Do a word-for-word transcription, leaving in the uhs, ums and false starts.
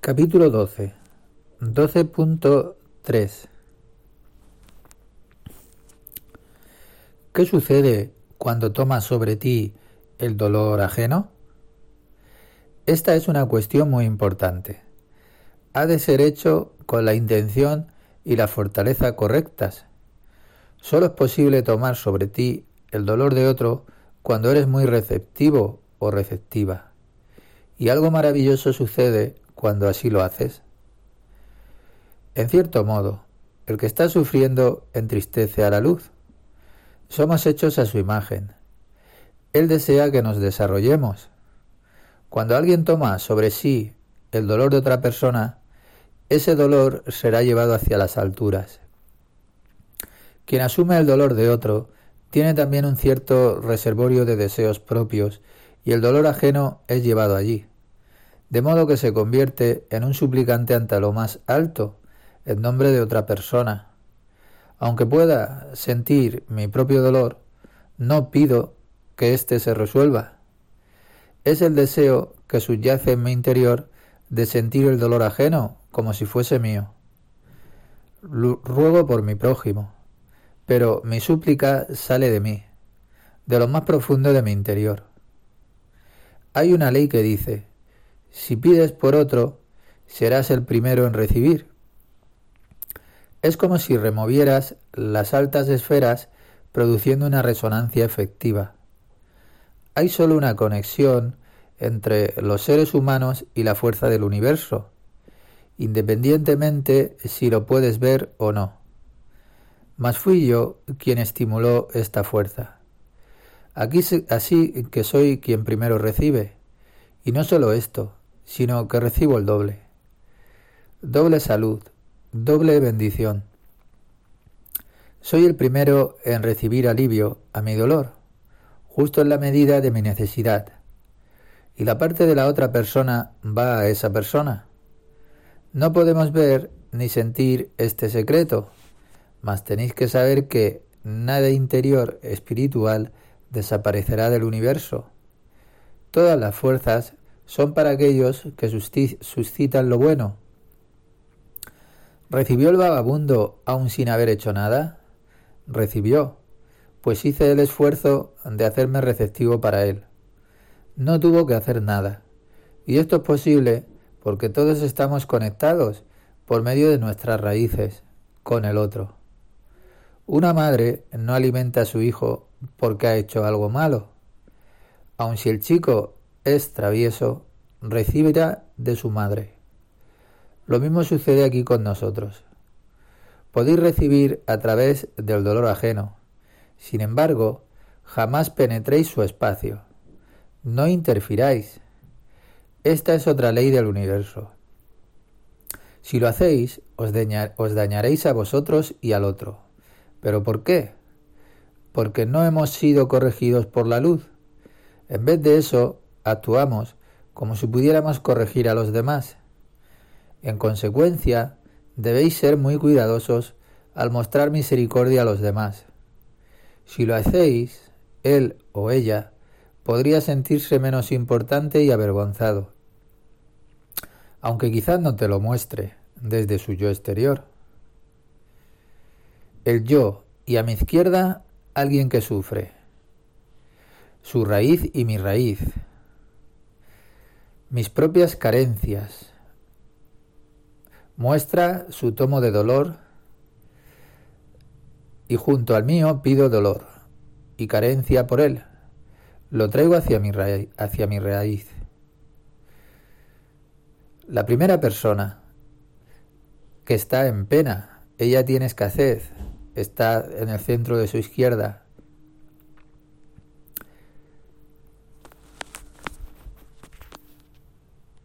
Capítulo doce. doce punto tres. ¿Qué sucede cuando tomas sobre ti el dolor ajeno? Esta es una cuestión muy importante. Ha de ser hecho con la intención y la fortaleza correctas. Solo es posible tomar sobre ti el dolor de otro cuando eres muy receptivo o receptiva. Y algo maravilloso sucede cuando así lo haces. En cierto modo, el que está sufriendo entristece a la luz. Somos hechos a su imagen. Él desea que nos desarrollemos. Cuando alguien toma sobre sí el dolor de otra persona, ese dolor será llevado hacia las alturas. Quien asume el dolor de otro tiene también un cierto reservorio de deseos propios y el dolor ajeno es llevado allí, de modo que se convierte en un suplicante ante lo más alto, en nombre de otra persona. Aunque pueda sentir mi propio dolor, no pido que éste se resuelva. Es el deseo que subyace en mi interior de sentir el dolor ajeno como si fuese mío. Ruego por mi prójimo, pero mi súplica sale de mí, de lo más profundo de mi interior. Hay una ley que dice: si pides por otro, serás el primero en recibir. Es como si removieras las altas esferas produciendo una resonancia efectiva. Hay solo una conexión entre los seres humanos y la fuerza del universo, independientemente si lo puedes ver o no. Mas fui yo quien estimuló esta fuerza. Aquí así que soy quien primero recibe, y no solo esto, sino que recibo el doble. Doble salud, doble bendición. Soy el primero en recibir alivio a mi dolor, justo en la medida de mi necesidad, y la parte de la otra persona va a esa persona. No podemos ver ni sentir este secreto, mas tenéis que saber que nada interior espiritual desaparecerá del universo. Todas las fuerzas son para aquellos que suscitan lo bueno. ¿Recibió el vagabundo aún sin haber hecho nada? Recibió, pues hice el esfuerzo de hacerme receptivo para él. No tuvo que hacer nada. Y esto es posible porque todos estamos conectados por medio de nuestras raíces con el otro. Una madre no alimenta a su hijo porque ha hecho algo malo. Aun si el chico es travieso, recibirá de su madre. Lo mismo sucede aquí con nosotros. Podéis recibir a través del dolor ajeno. Sin embargo, jamás penetréis su espacio. No interfiráis. Esta es otra ley del universo. Si lo hacéis, os, dañar, os dañaréis a vosotros y al otro. ¿Pero por qué? Porque no hemos sido corregidos por la luz. En vez de eso, actuamos como si pudiéramos corregir a los demás. En consecuencia, debéis ser muy cuidadosos al mostrar misericordia a los demás. Si lo hacéis, él o ella podría sentirse menos importante y avergonzado, aunque quizás no te lo muestre desde su yo exterior. El yo, y a mi izquierda, alguien que sufre. Su raíz y mi raíz. Mis propias carencias. Muestra su tomo de dolor y junto al mío pido dolor y carencia por él. Lo traigo hacia mi raíz, hacia mi raíz. La primera persona que está en pena, ella tiene escasez, está en el centro de su izquierda,